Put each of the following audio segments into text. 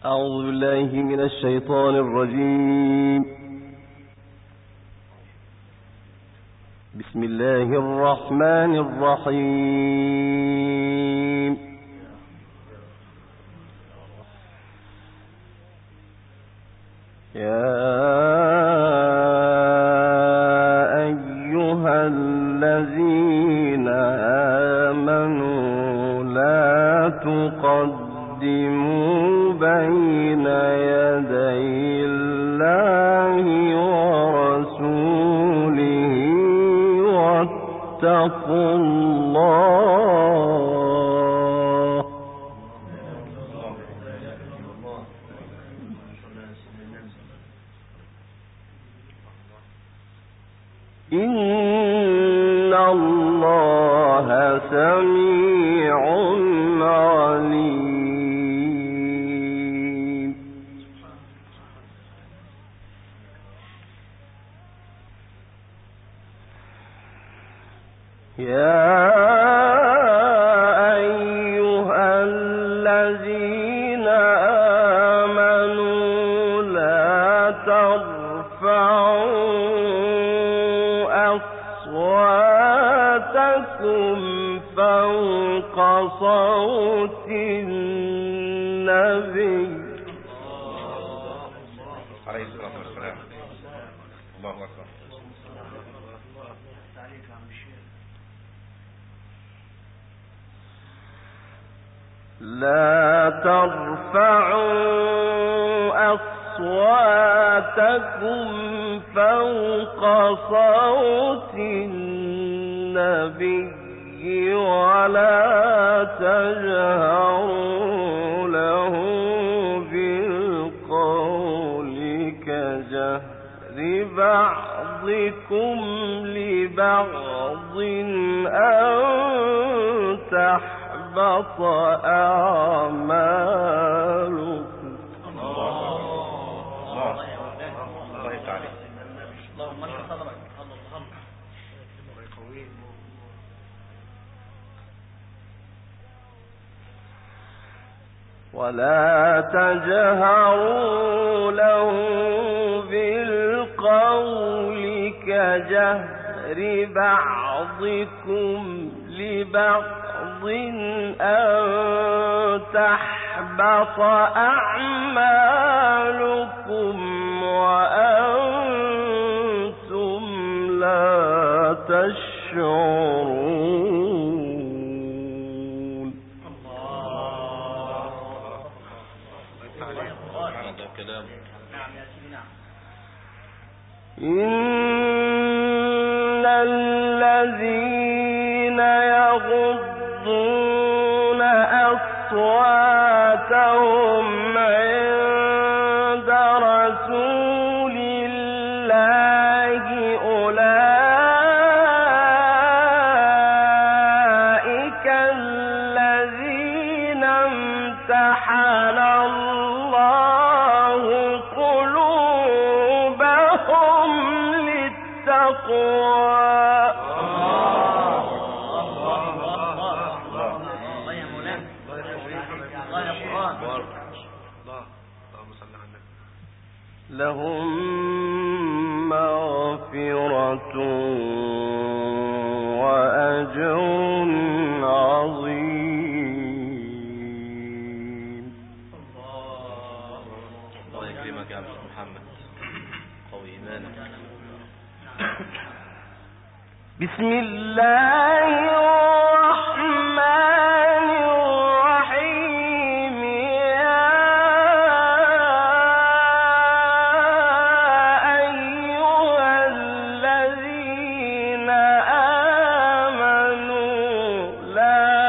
أعوذ بالله من الشيطان الرجيم. بسم الله الرحمن الرحيم. يا أيها الذين آمنوا لا تقدموا بين يدي الله ورسوله واتقوا الله إن الله سميع عليم. يا أيها الذين آمنوا لا ترفعوا أصواتكم فوق صوت النبي عليه الصلاة والسلام. الله أكبر. لا ترفعوا أصواتكم فوق صوت النبي ولا تجهروا له بالقول كجهر بعضكم لبعض أن تحبط أعمالكم. الله تعالى. ولا تجهروا له بالقول كجهر بعضكم لبعض أن تحبط أعمالكم وأنتم لا تشعرون. إن الذين يغضون أصواتهم عند رسول الله أولئك الذين امتحن الله قلوبهم للتقوى. لهم مغفرة وأجر عظيم. الله يكرمك يا محمد. قوي إيمانك. بسم الله الرحمن الرحيم. يا أيها الذين آمنوا لا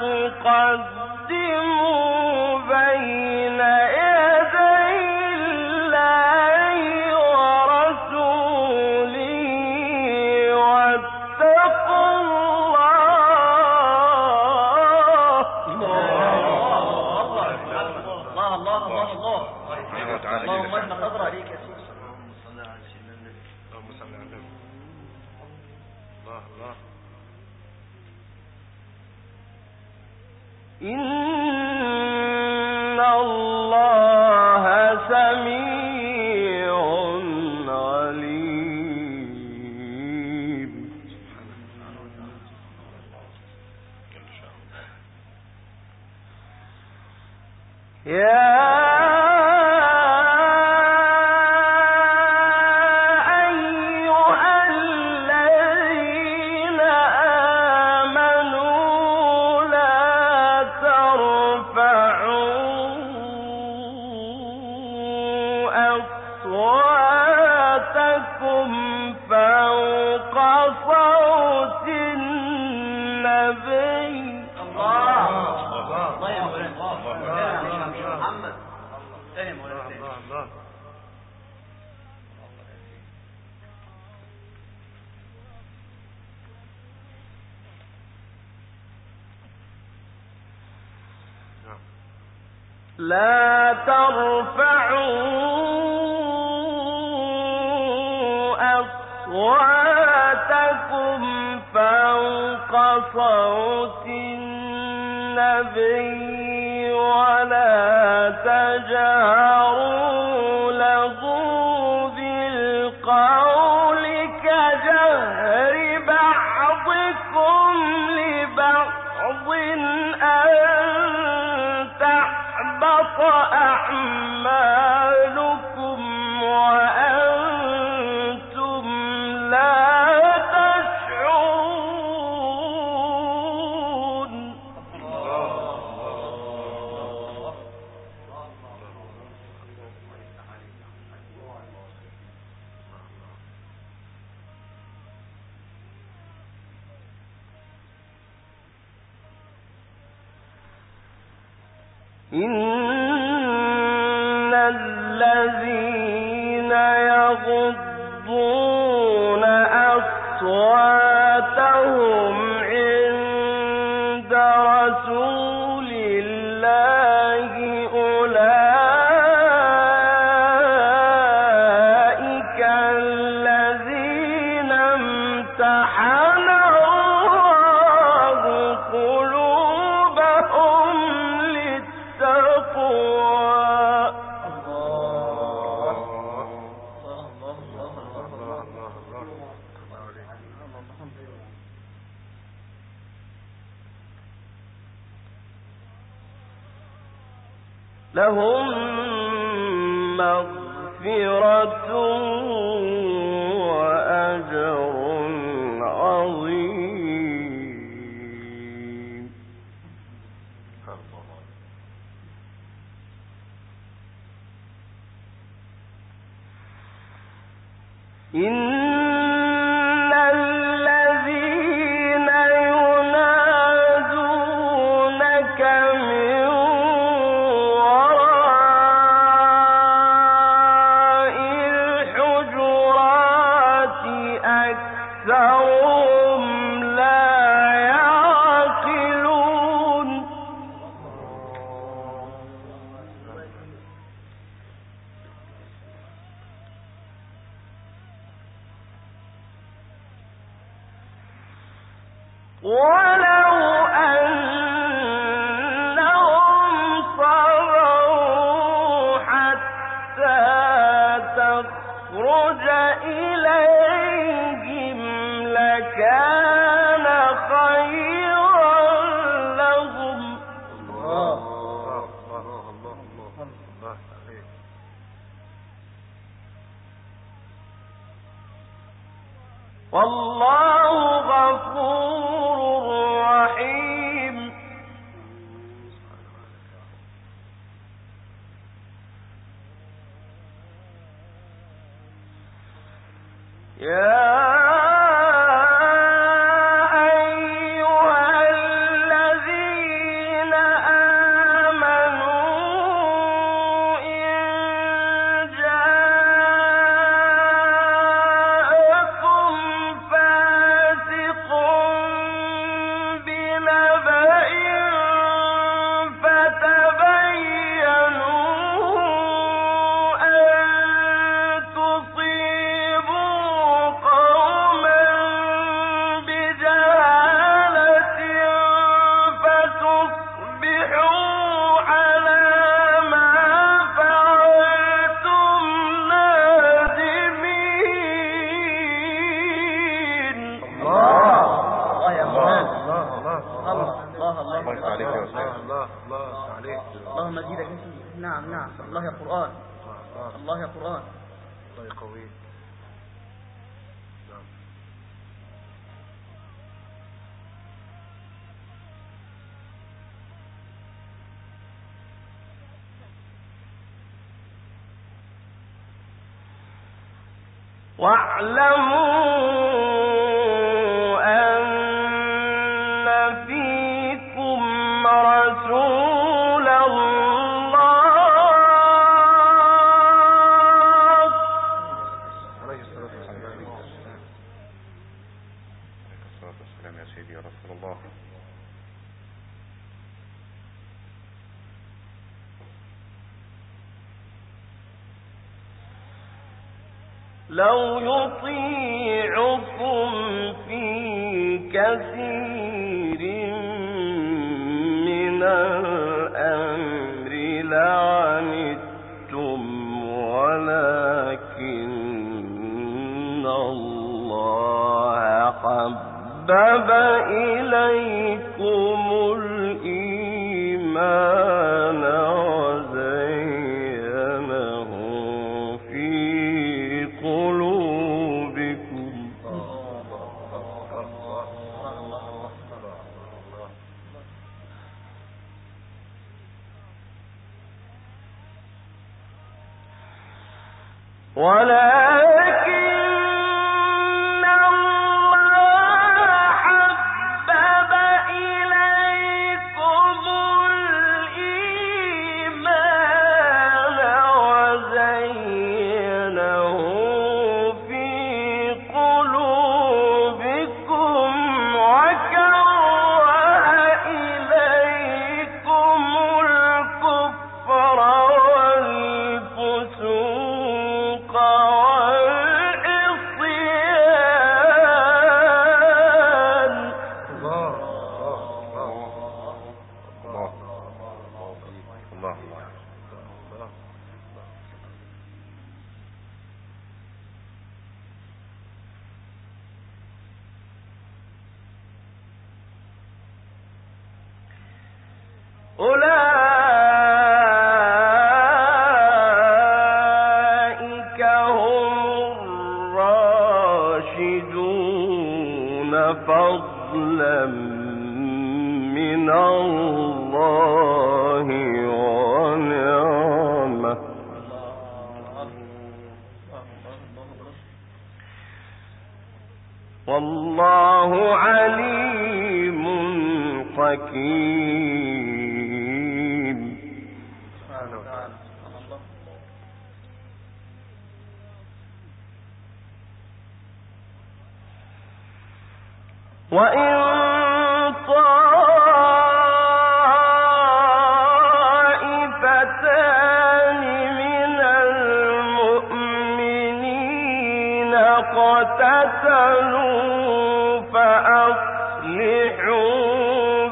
تقدموا بين يدي الله ورسوله واتقوا اللهم اجمع قدر عليك يا سيدي. اللهم صل على سيدنا النبي. اللهم صل على النبي. الله الله. إن الله سميع عليم. يا لا ترفعوا أصواتكم فوق صوت النبي ولا تجهروا له بالقول كجهر بعضكم لبعض أن تحبط أعمالكم وأنتم لا تشعرون. إن الذين يغضون أصواتهم عند رسول الله أولئك الذين امتحن الله قلوبهم لهم مغفرة وأجر عظيم. إن الذين ينادونك من وراء الحجرات أكثرهم لا يعقلون. ولو أنهم صبروا حتى تخرج إليهم لكان خيرا لهم. والله غفور رحيم. يا تصيبوا الله عليك. اللهم زيدك. نعم الله يا قرآن. الله يا قرآن. الله يقويك. نعم. واعلموا لو يطيعكم في كثير من الأمر لعنتم ولكن الله حبب إليكم الإيمان ولكن الله حبب إليكم الإيمان وزينه في قلوبكم وكره إليكم الكفر والفسوق أولئك هم الراشدون فضلا من الله ونعمة والله عليم حكيم. وإن طائفتان من المؤمنين اقتتلوا فأصلحوا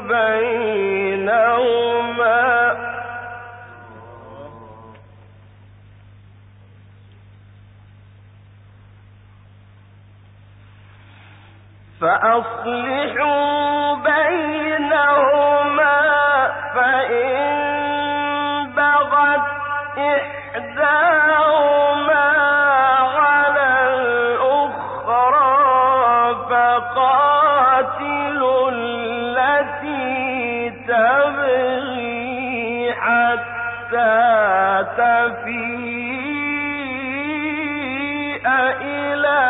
بينهما فإن بغت إحداهما على الأخرى فقاتلوا التي تبغي حتى تفيء إلى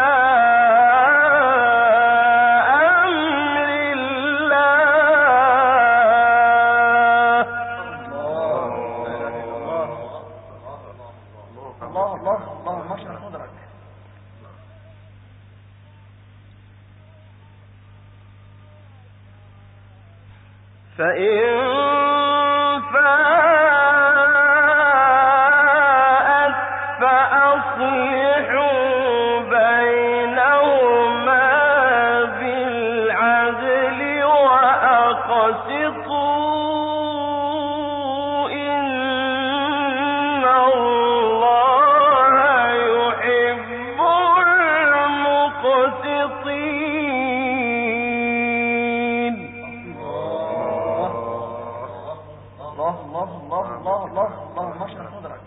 فإن فاءت فأصلحوا بينهما بالعدل وأقسطوا إن الله يحب المقسطين. الله الله الله الله الله اللهم اشرح صدرك.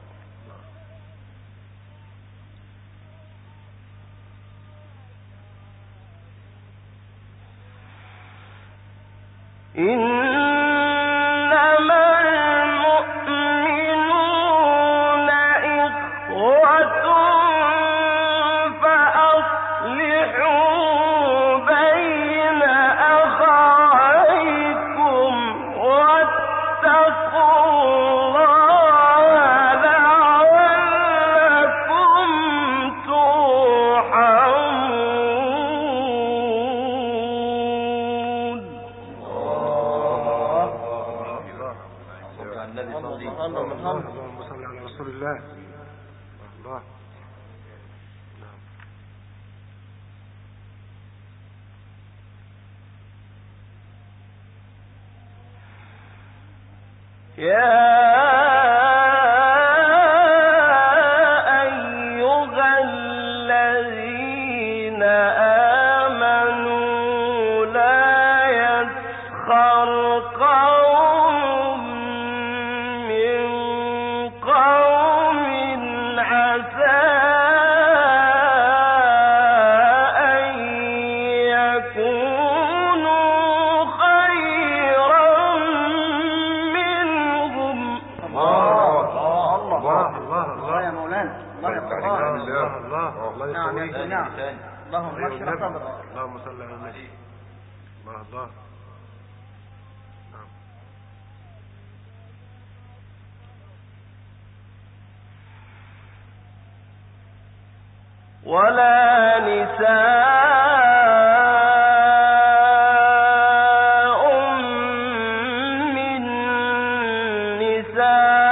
ولا نساء من نساء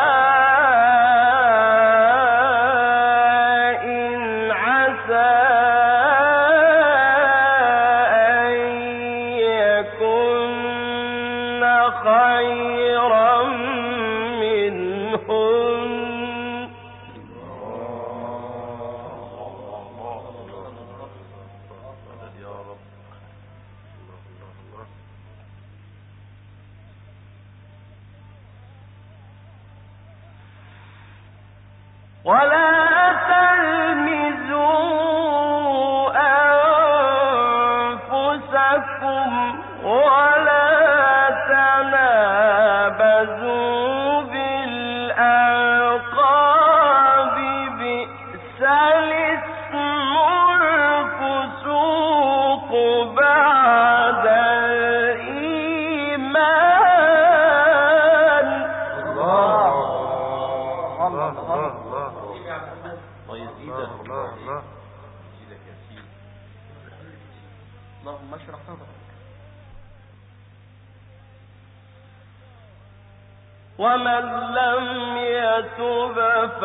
عسى أن يكن خيرا منهن. ولا تلمزوا أنفسكم ولا تنابزوا بالألقاب بئس الاسم الفسوق بعد الإيمان. اللهم اشرح صدرك. ومن لم يتب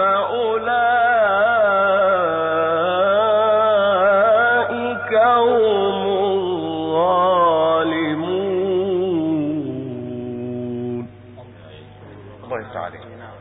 فأولئك هم الظالمون. الله يفتح عليك.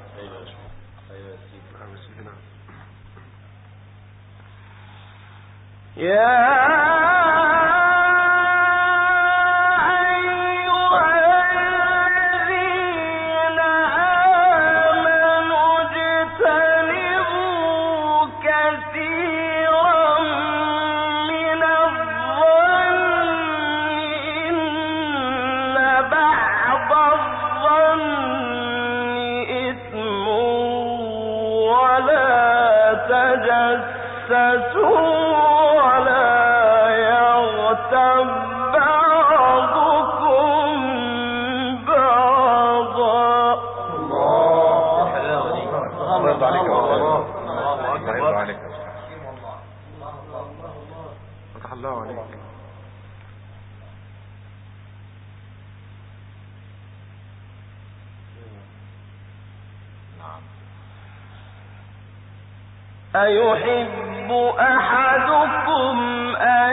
أيحب أحدكم أن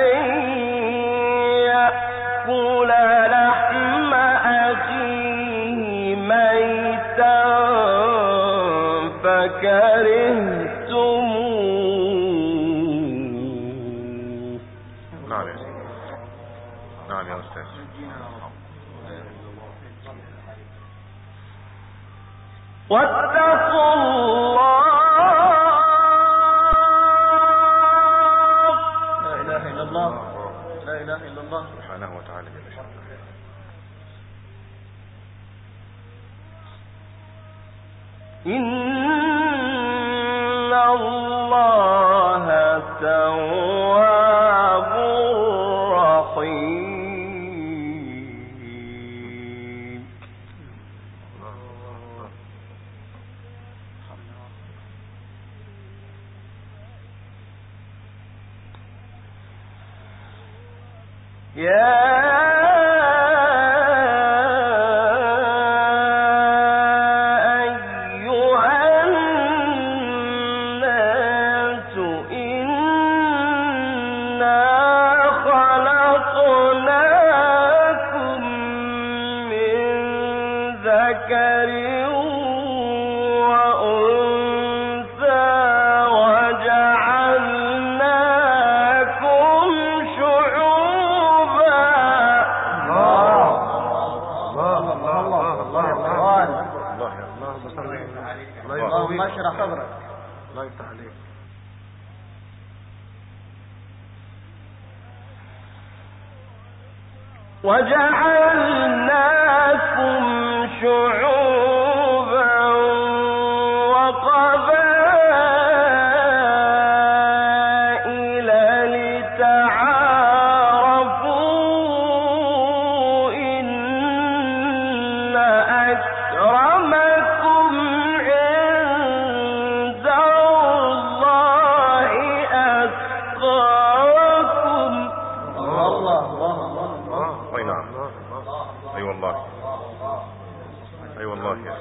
يأكل لحم أخيه ميتا فكرهتموه؟ نعم يا سيدي. نعم يا أستاذ. واتقوا الله. لا إله إلا الله، لا إله إلا الله سبحانه وتعالى جل شأنه. إن الله تواب رحيم. يا اللهم اشرح صدرك. الله يفتح عليك. وجعلناكم شعوبا وقبائل لتعارفوا إن أكرمكم عند الله أتقاكم. الله أي نعم. أي والله. أي والله يا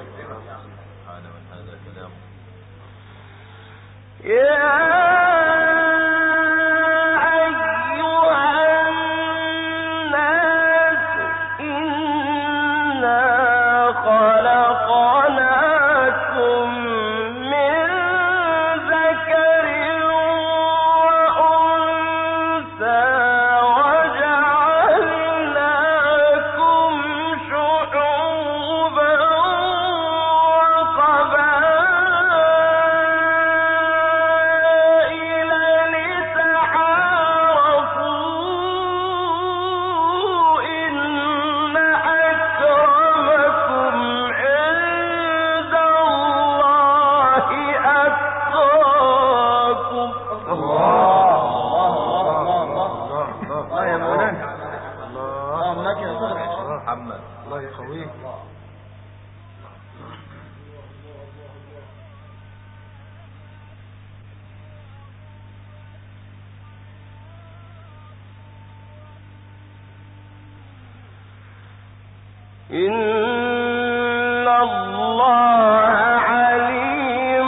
إن الله عليم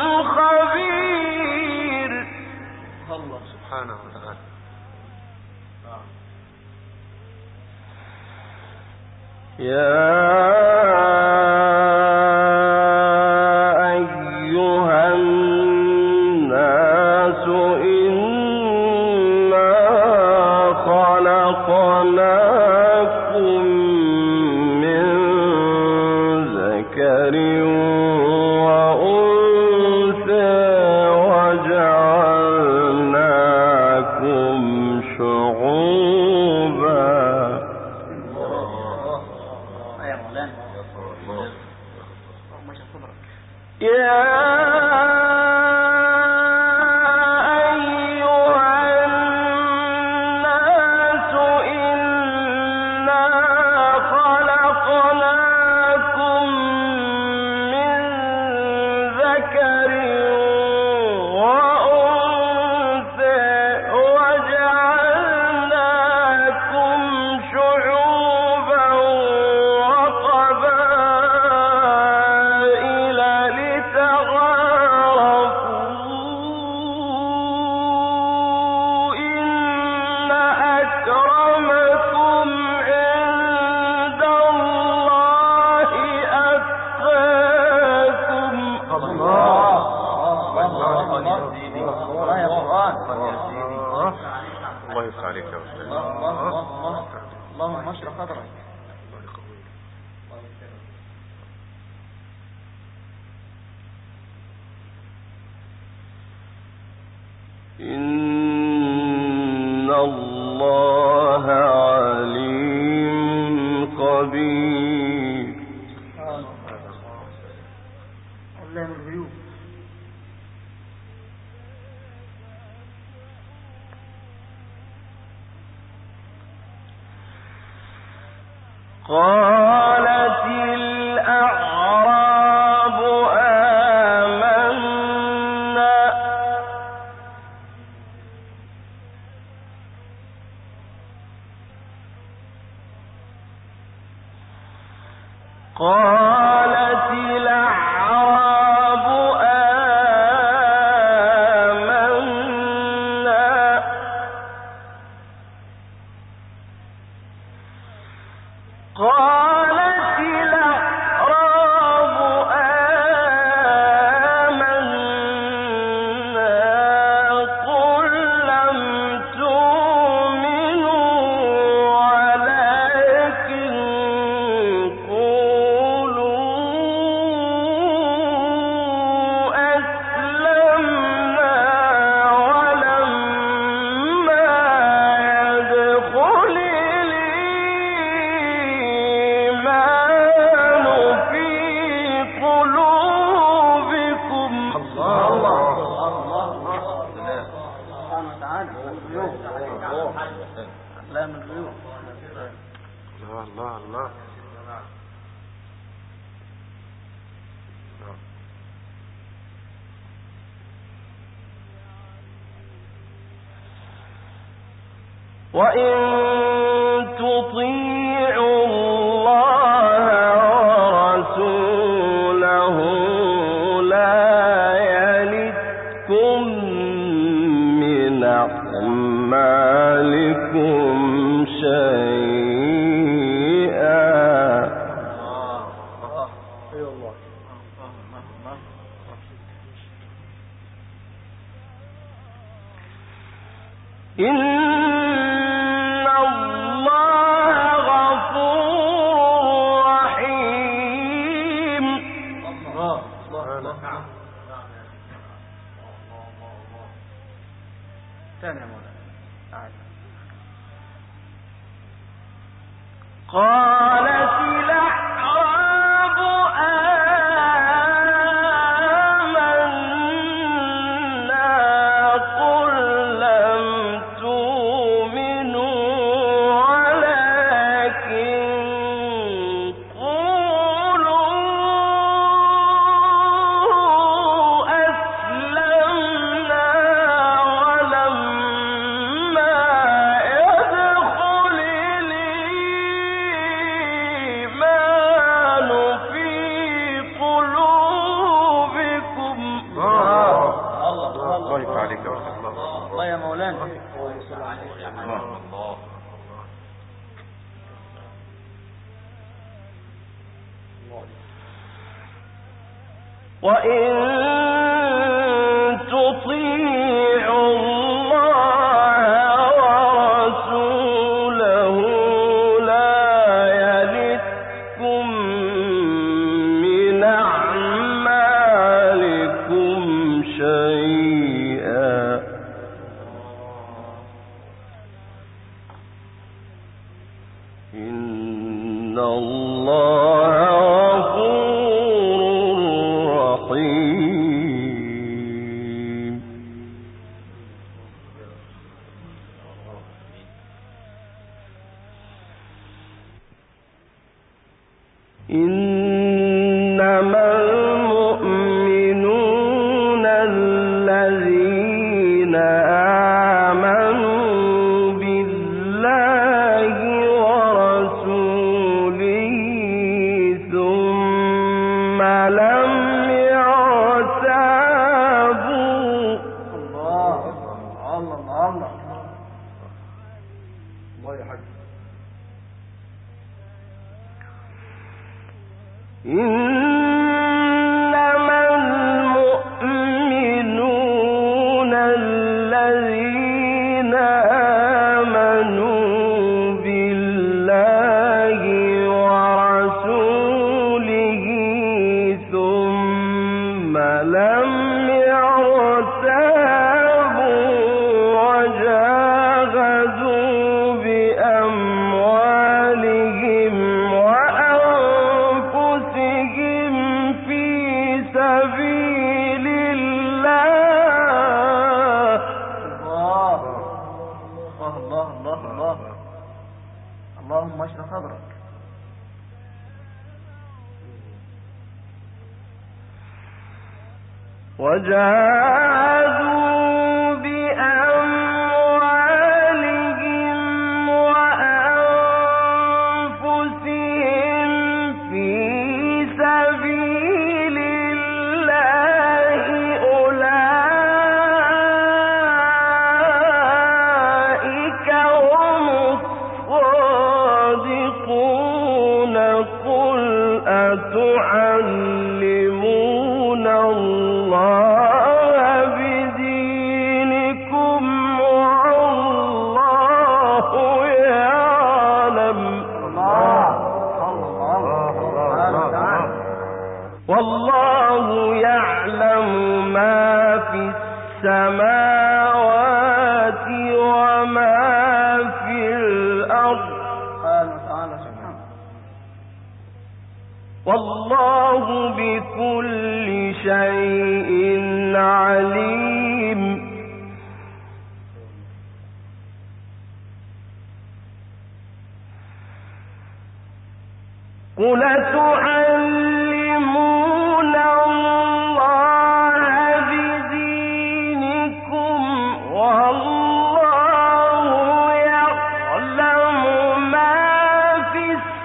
خبير. الله سبحانه وتعالى. يا لتعارفوا إن الله عليم خبير. علام الغيوب. قالت الأعراب آمنا قالت الأعراب آمنا قالت الأعراب آمنا قل لم تؤمنوا ولكن قولوا أسلمنا ولما يدخل الإيمان في قلوبكم. سبحانه وتعالى. الغيوب. علام الغيوب. الله الله الله. وإن تطيعوا الله ورسوله لا يلتكم من أعمالكم شيئا. إن الله غفور رحيم. ثاني يا مولانا. تعال. قالت الأعراب آمنا قل لم تؤمنوا ولكن قولوا أسلمنا ولما يدخل الإيمان في قلوبكم. الله يفتح عليك يا رب. الله يا مولانا. وإن تطيعوا الله ورسوله لا يلتكم من أعمالكم شيئا. إن الله غفور رحيم. إنما المؤمنون الذين آمنوا بالله ورسوله ثم لم يرتابوا. الله الله الله. الله يا حاج. إنما المؤمنون الذين آمنوا بالله ورسوله ثم سبيل الله. الله الله الله الله. اللهم اشرح صدرك. وجاهدوا بأموالهم وأنفسهم في سبيل الله. أولئك هم الصادقون. قل أتعلمون الله بدينكم والله يعلم. والله يعلم ما في السماوات وما في الأرض. والله بكل شيء عليم. قل تعلمون الله بدينكم والله يعلم ما في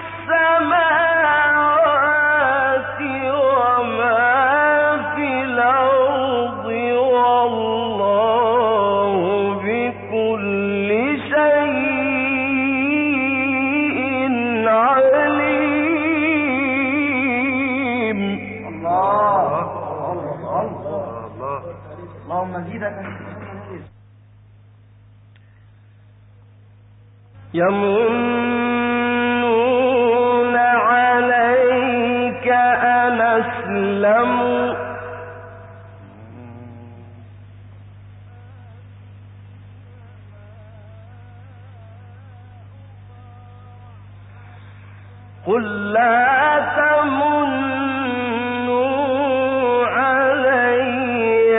السماوات وما في الأرض. والله بكل شيء عليم. اللهم زيدك. يمنون عليك أن أسلموا. قل لا تمنوا علي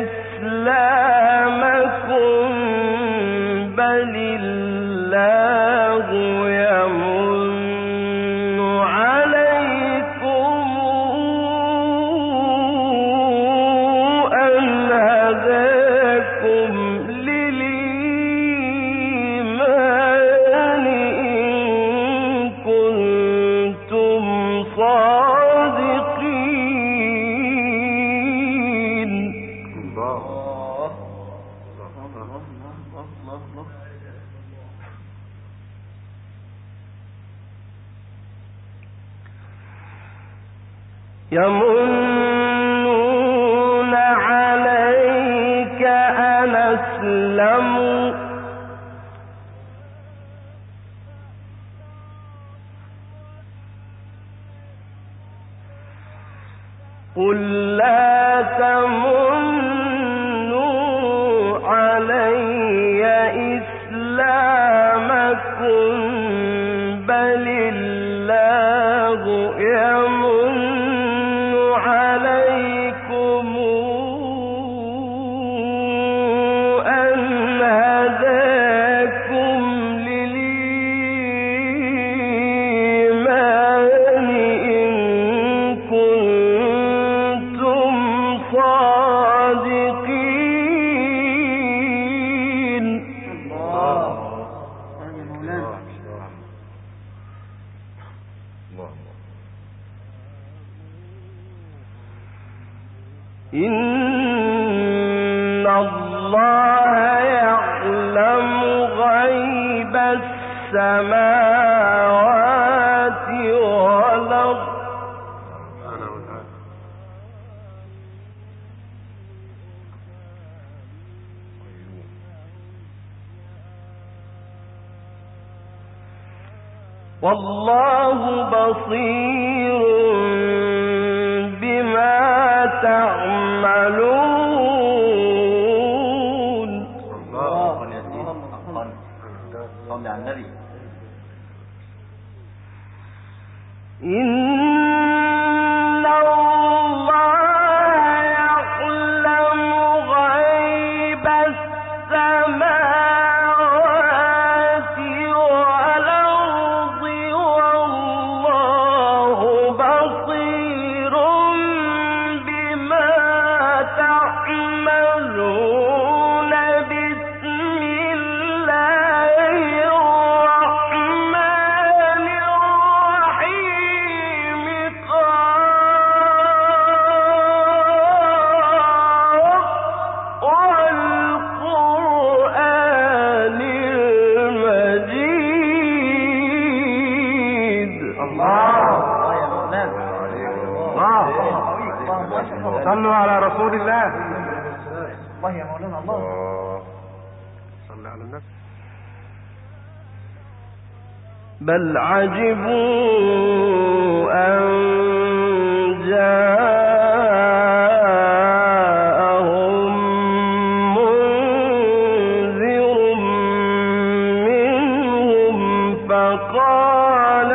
إسلامكم بل الله يمن عليكم أن هداكم للإيمان إن كنتم صادقين. يمنون عليك أن أسلموا. قل لا تمنوا علي إسلامكم بل الله يمن عليكم أن هداكم للإيمان إن كنتم صادقين. إن الله يعلم غيب السماوات والأرض. والله بصير بما تعملون. الله يا سيدي. صل على النبي. إن الله الله. صلوا على رسول الله. الله يا مولانا الله. صلى على النبي. بل عجبوا أن جاءهم منذر منهم فقال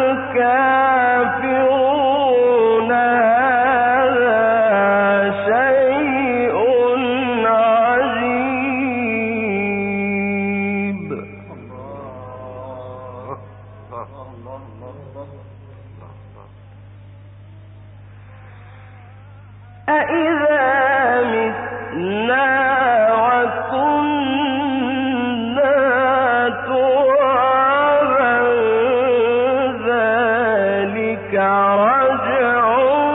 الكافرون هذا شيء عجيب. أإذا متنا وكنا ترابا ذلك رجع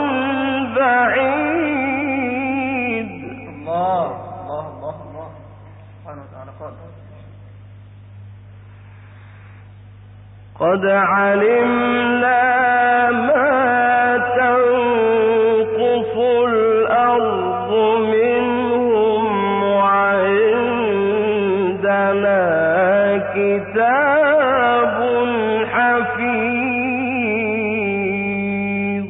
بعيد. الله الله الله الله سبحانه وتعالى قال قد علمنا ما تنقص الأرض منهم وعندنا كتاب حفيظ.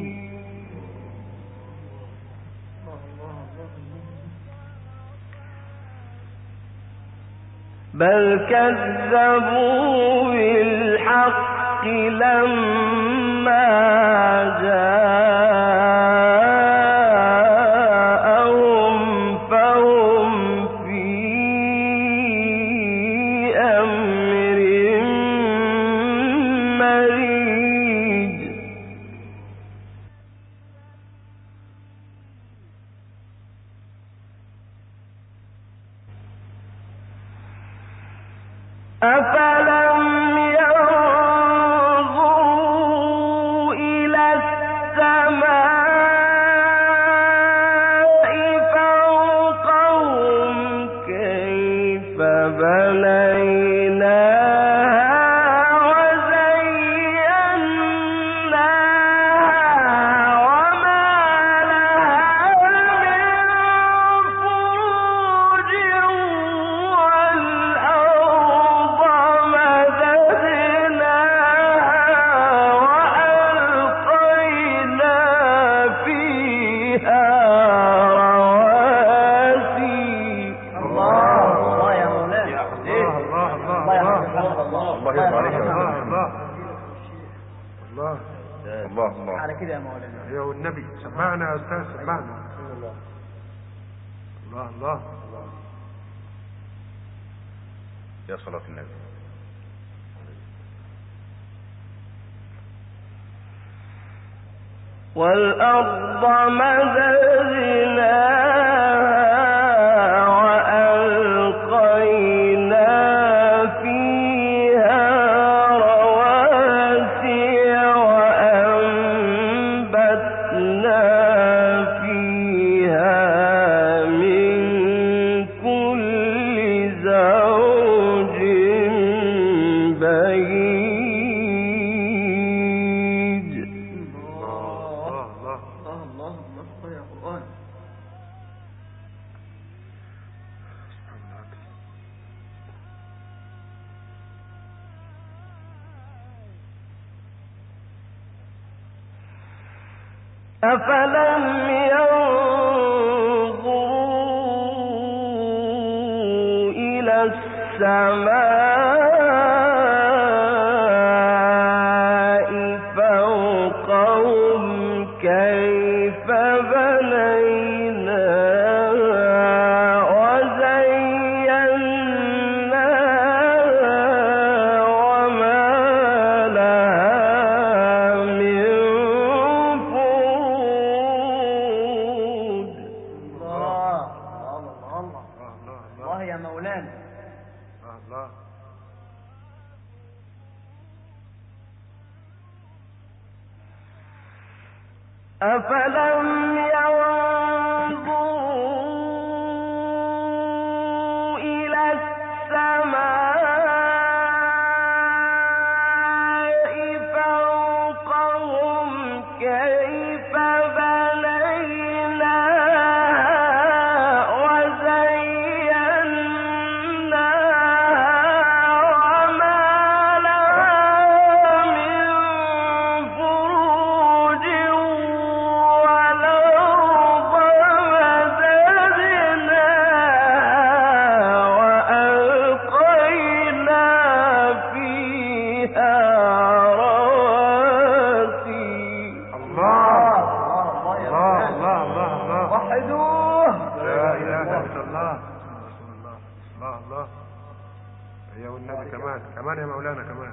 بل كذبوا بالحق لما جاءهم فهم في أمر مريج. أفلم ينظروا إلى السماء فوقهم كيف بنيناها وزيناها وما لها من فروج والأرض مددناها وألقينا فيها رواسي. الله يا مولانا الله يا الله يرضى عليك يا الله الله الله الله الله. على كده يا مولانا. يا والنبي سمعنا يا أستاذ سمعنا. الله الله يا صلاة النبي. والأرض مددناها وألقينا فيها رواسي وأنبتنا فيها من كل زوج بهيج. الله الله الله الله الله يا قرآن. أفلم ينظروا إلى السماء فوقهم كيف بنيناها وزيناها وما لها من فروج. الله الله الله الله الله يا مولانا. الله أفلم ينظروا إلى السماء فوقهم كيف بنيناها وحدوه. لا إله إلا الله رسول الله. الله الله. هي والنبي كمان يا مولانا كمان.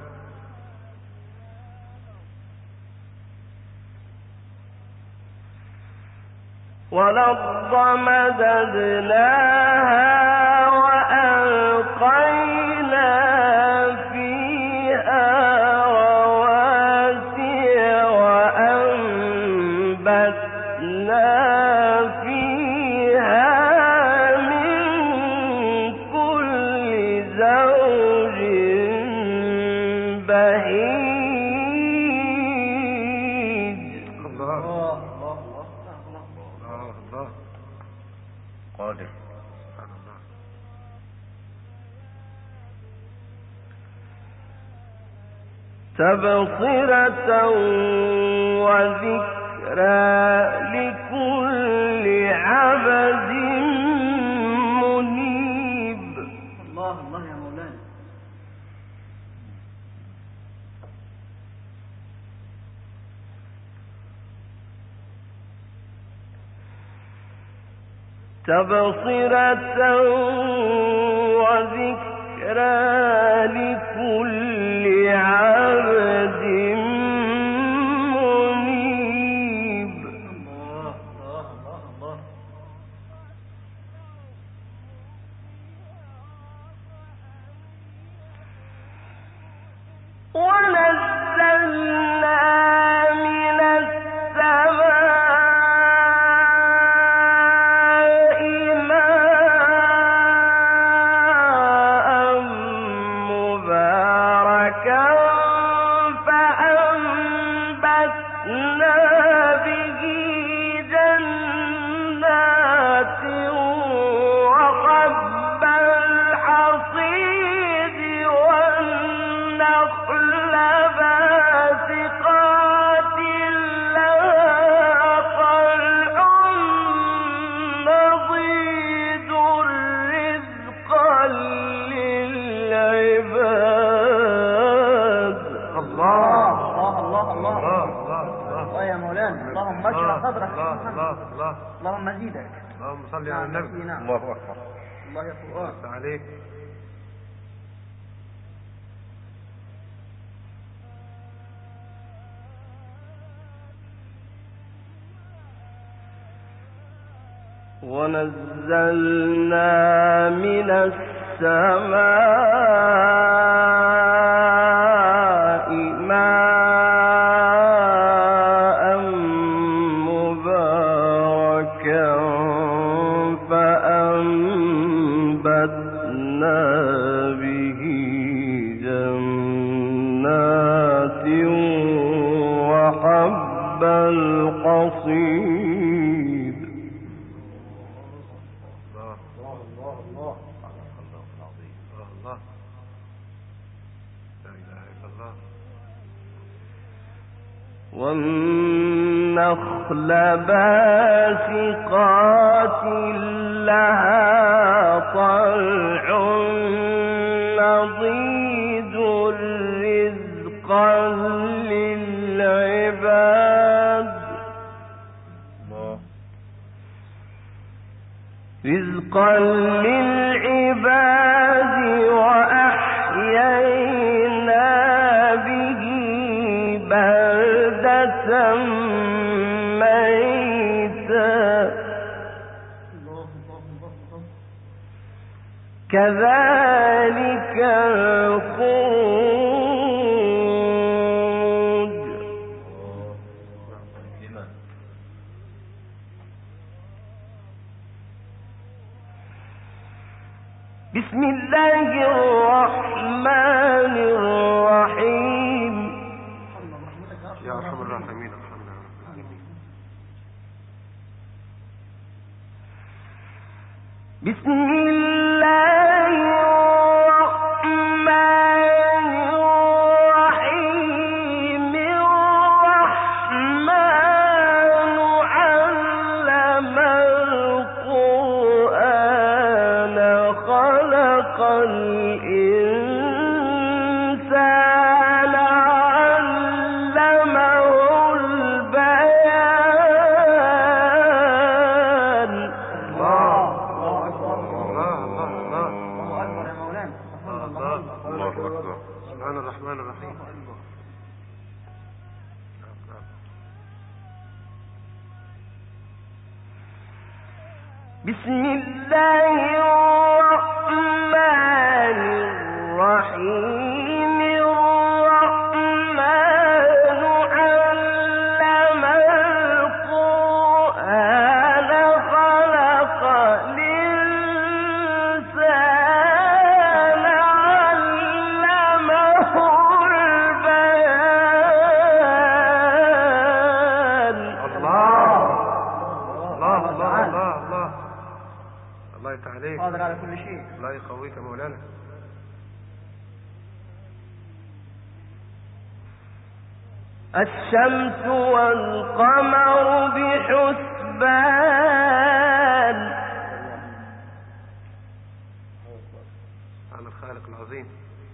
والأرض مددناها وألقينا فيها رواسي وأنبتنا فيها من كل زوج بهيج. الله قادر. سبحان الله. تبصرة وذكرى لكل عبد منيب. الله الله يا مولانا. تبصرة وذكرى لكل عبد منيب. الله الله الله الله. ونزلنا من السماء ماء مباركا فأنبتنا به جنات وحب الحصيد والنخل باسقات لها طلع نضيد رزقا للعباد. الله الله الله الله. الله يا مولانا. اللهم اشرح صدرك. الله. اللهم زيدك. اللهم صل على النبي. نعم. الله أكبر. الله يا قرآن. بس عليك. ونزلنا من السماء ماء مباركا فأنبتنا به جنات وحب الحصيد. الله. لا إله إلا الله. والنخل باسقات لها طلع نضيد رزقا للعباد. رزقا للعباد وأحيينا به بلدة ميتا كذلك الخروج. بسم الله الرحمن الرحيم. يا أرحم الراحمين ارحمنا يا رب العالمين. بسم الله الرحمن الرحيم. الرحمن علم القرآن خلق الإنسان علمه البيان. بسم الله الرحمن الرحيم الرحمن علم القرآن خلق الإنسان علمه البيان. الله يفتح عليك. قادر على كل شيء. الله يقويك يا مولانا. الشمس والقمر بحسبان عن الخالق العظيم.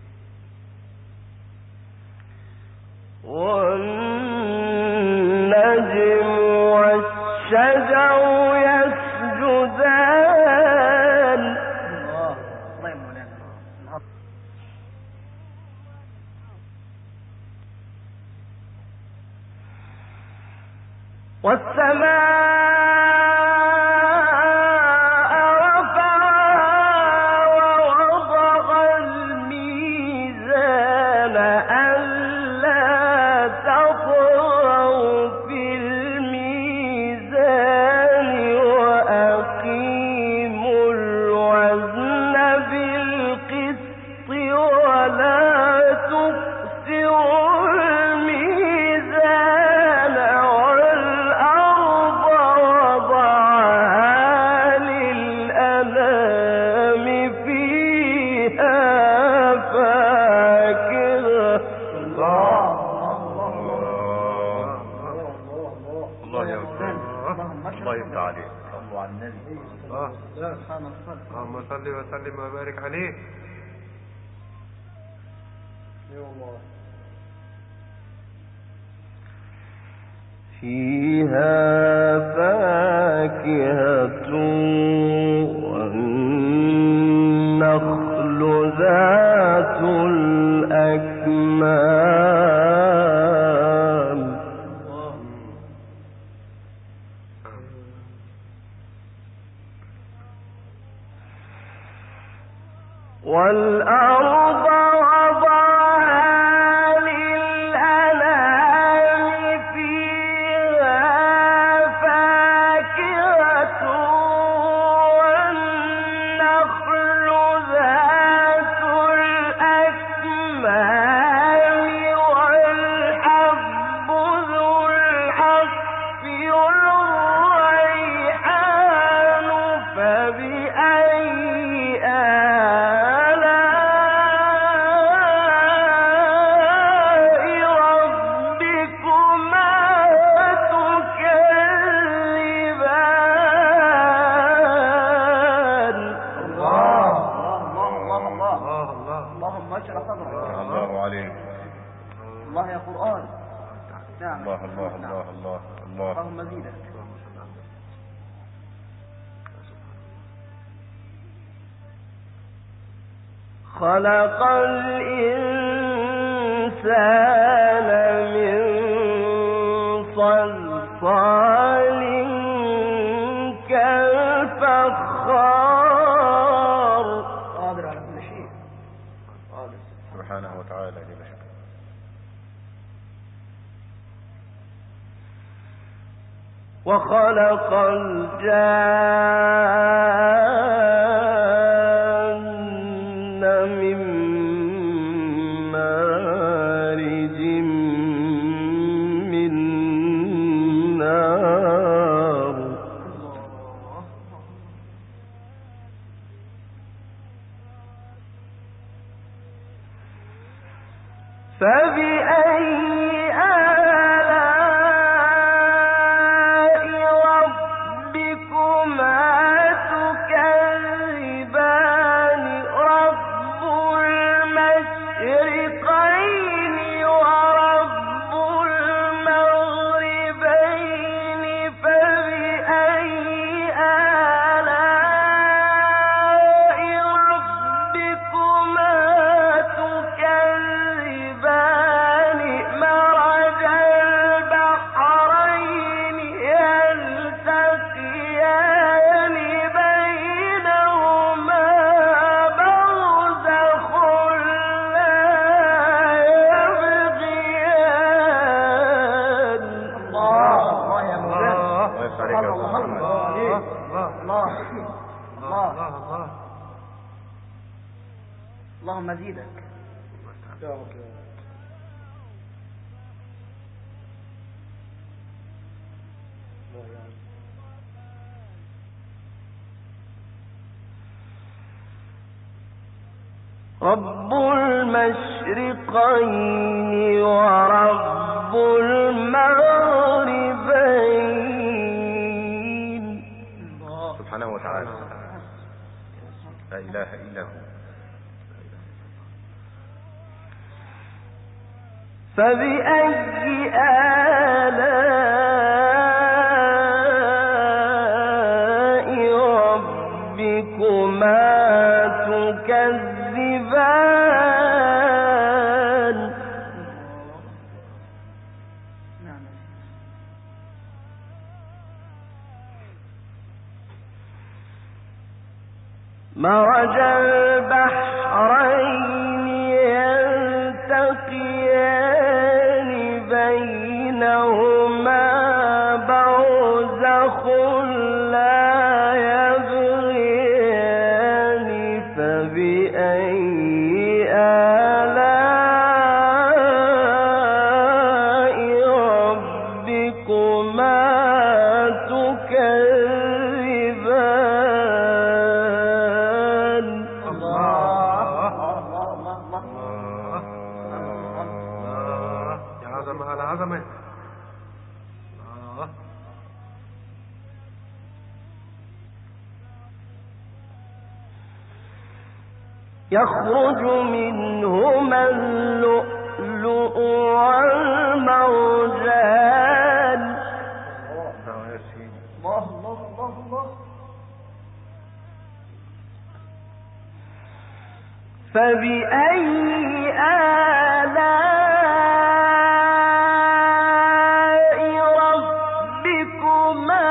والنجم والشجر يسجدان. الله يا مولانا. والسماء رفعها ووضع الميزان ألا تطغوا في الميزان وأقيموا الوزن بالقسط ولا تخسروا الميزان والأرض وضعها للأنام فيها فاكهة. الله يا أستاذ، الله يفتح عليك. صلوا على النبي. اللهم صل وسلم وبارك عليه. فيها فاكهة والنخل ذات الأكمام. والأرض وضعها للأنام فيها فاكهة والنخل ذات الأكمام والحب ذو العصف والريحان فبأي الله يا قرآن. نعم. الله الله الله الله الله. اللهم زيدا. خلق الإنسان من صلصال كالفخار. قادر على كل شيء. قادر سبحانه وتعالى جل شأنه. وخلق الجان من مارج من نار. فبأي آلاء ربكما اللهم زيدك. رب المشرقين ورب المغربين. سبحانه وتعالى لا إله إلا هو. فبأي آلاء ربكما تكذبان. مرج البحرين يلتقيان بينهما برزخ لا يبغيان. فبأي آلاء ربكما تكذبان. يا عظمة على عظمة. يخرج منهما اللؤلؤ والمرجان. فبأي آلاء ربكما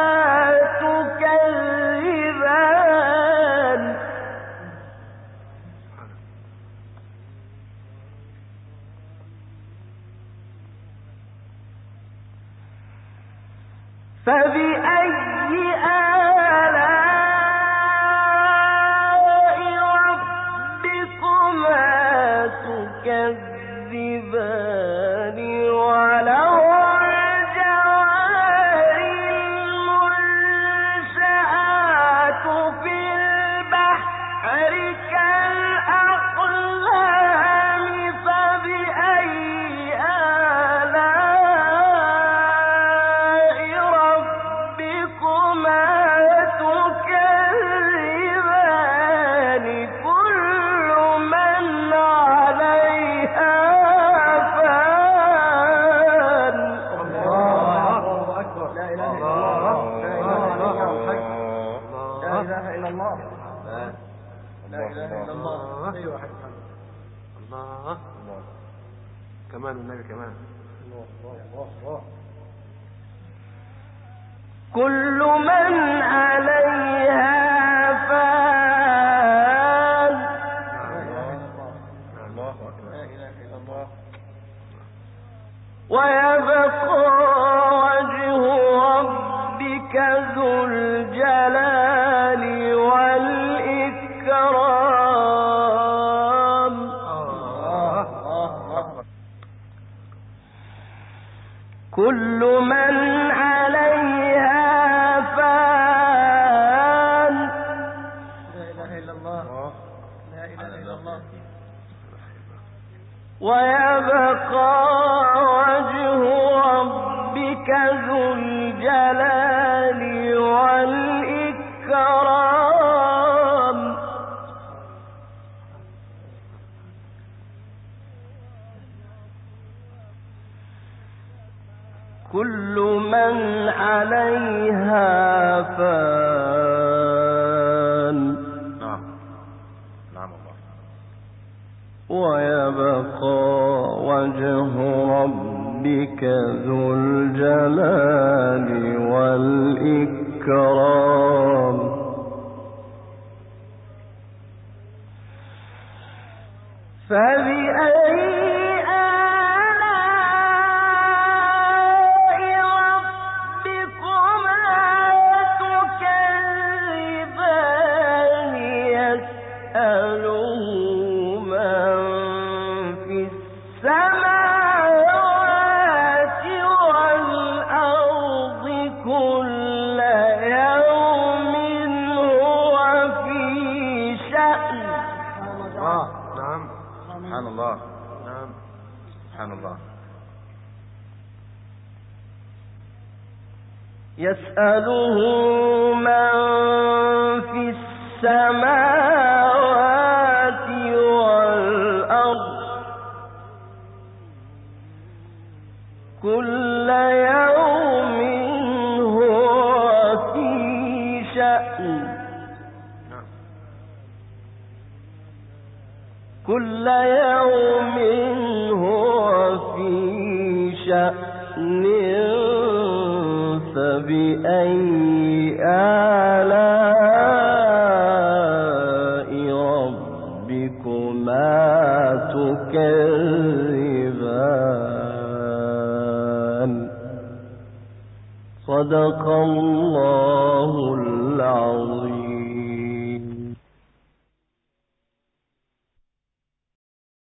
تكذبان. فبأي آلاء ربكما تكذبان. وله الجوار المنشآت في البحر كالأعلام. فبأي آلاء ربكما تكذبان. كل من عليها فان. الله أكبر. لا إله إلا الله. لا إله إلا الله. لا إله إلا الله. أيوة حق. الله كمان النبي كمان. كل من عليها فان. ويبقى وجه ربك ذو الجلال والإكرام. كل من عليها فان. لا إله إلا الله. لا إله إلا الله. ويبقى وجه ربك ذو الجلال والإكرام. كل من عليها فان. نعم نعم الله. ويبقى وجه ربك ذو الجلال والإكرام. فبأي آلاء ربكما يسأله من في السماوات والأرض كل يوم هو في شأن كل يوم هو في شأن فبأي آلاء ربكما تكذبان صدق الله العظيم.